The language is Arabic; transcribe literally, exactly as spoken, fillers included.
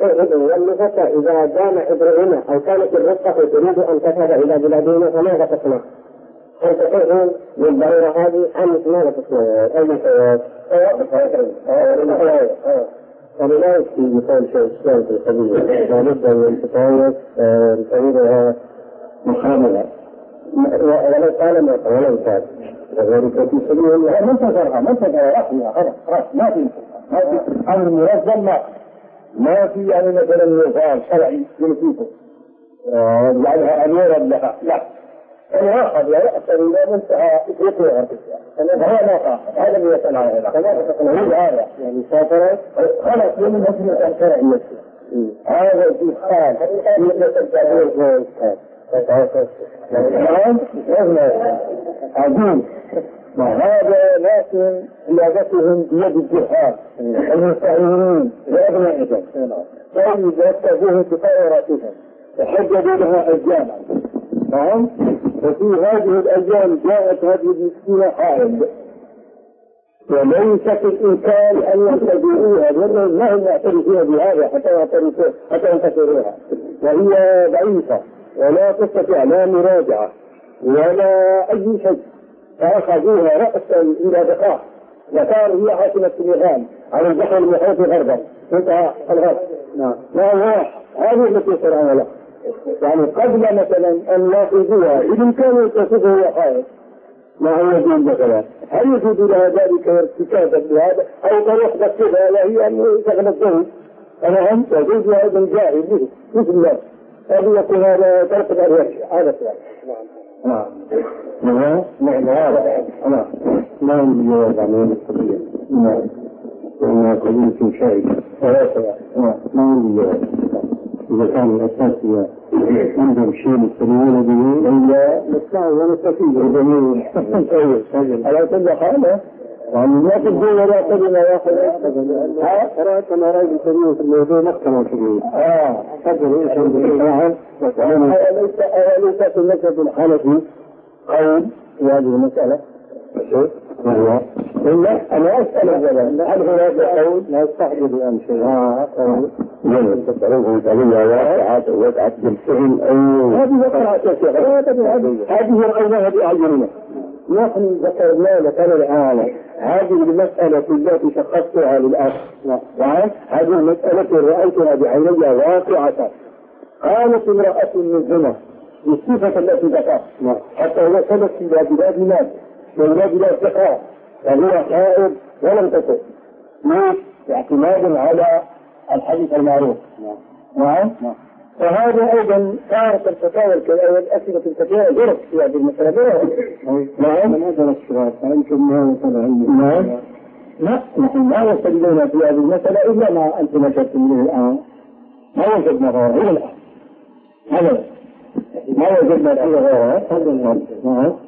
والنفقة إذا دام إبرهما أو كانت الرفقة تريد أن تذهب إلى بلادهما فماذا تصنع؟ هل تقول للبعيرة هذه أم ماذا تصنع؟ أي سواء؟ فلا يكفي مثال شيء إسلام في القضية، لابد أن تتعود القضية محاملة ولا قال ما ولا يفعل وذلك في سبيل الله. من تجرها من تجرها رحمها خلاص خلاص ما في ما في أمر منظم، ما ما في يعني مثلا نظام شرعي يمسكه ويجعلها أميرا لها، لا الواحد يأثر إلى منتهى إفريقيا هذا ما قام هذا اللي يسأل على هذا هذا يعني سافر خلاص من مسألة شرعية هذا في حال عظيم. وهذا لكن علاقتهم بيد الجهاد المستعينين لأبنائهم فإن يتبعوه بطائراتهم وحجبوا لها أجيالا. نعم. وفي هذه الأيام جاءت هذه المسكينة حائل وليس في الإمكان أن ينتظروها لأنهم ما هم يعترفون بهذا حتى يعترفوا حتى ينتظروها، وهي ضعيفة ولا تستطيع لا مراجعة ولا أي شيء، فأخذوها رأسا إلى دقاء وصاروا هي عاصمة السنغال على البحر المحيط غربا منتهى الغرب. نعم. هذه التي صنعنا له يعني قبل مثلا أن يأخذوها بالإمكان أن تصفه وحائط ما هو يجوز مثلا، هل يجوز لها ذلك ارتكابا بهذا أو طريق بسيطة وهي أن تغلب الزهد؟ أنا هم يجوز هذا الجاهل به مثل الله هذا يكون هذا طرق الأرواح هذا السؤال. نعم. نعم. نعم. هذا نعم. ما يجوز عن القضية. نعم. وإنها قضية شائكة. ثلاثة. نعم. ما يجوز. إذا كان الأساس عندهم شيء يستمعون به إلا نستعي ونستفيد الجميع. على كل حال يعني ما تبدو ولا تبنى واحد قرأت أنا رأيي سريع في الموضوع مقتنع سريع آه حجر إيش عندنا أوليس في المسجد الحنفي قول في هذه المسألة شيء وهو إلا أنا أسأل الجلال هل هذا قول لا يستحدث بأن شيء آه قول جميل تسألوه قضية واقعة وقعت بالفعل أو هذه وقعت يا شيخ هذه رأيناها بأعيننا نحن ذكرنا لك الآن هذه المسألة التي شخصتها للأخ نعم هذه المسألة رأيتها بعيني واقعة قالت امرأة من هنا بالصفة التي ذكرت حتى وصلت إلى بلاد مال وإلى بلاد فقراء وهو حائض ولم تكن اعتماد على الحديث المعروف نعم فهذا أيضا كانت الفتاوى الأسئلة الفتاوى غرف في هذه المسألة. نعم. من هذا الشباب فأنتم ما وصل علم. نعم. لا نحن ما وصلنا في هذه المسألة إلا ما أنتم نشرتم به الآن. ما وجدنا غيرها إلى الآن. هذا ما وجدنا فيه غيرها. هذا نعم.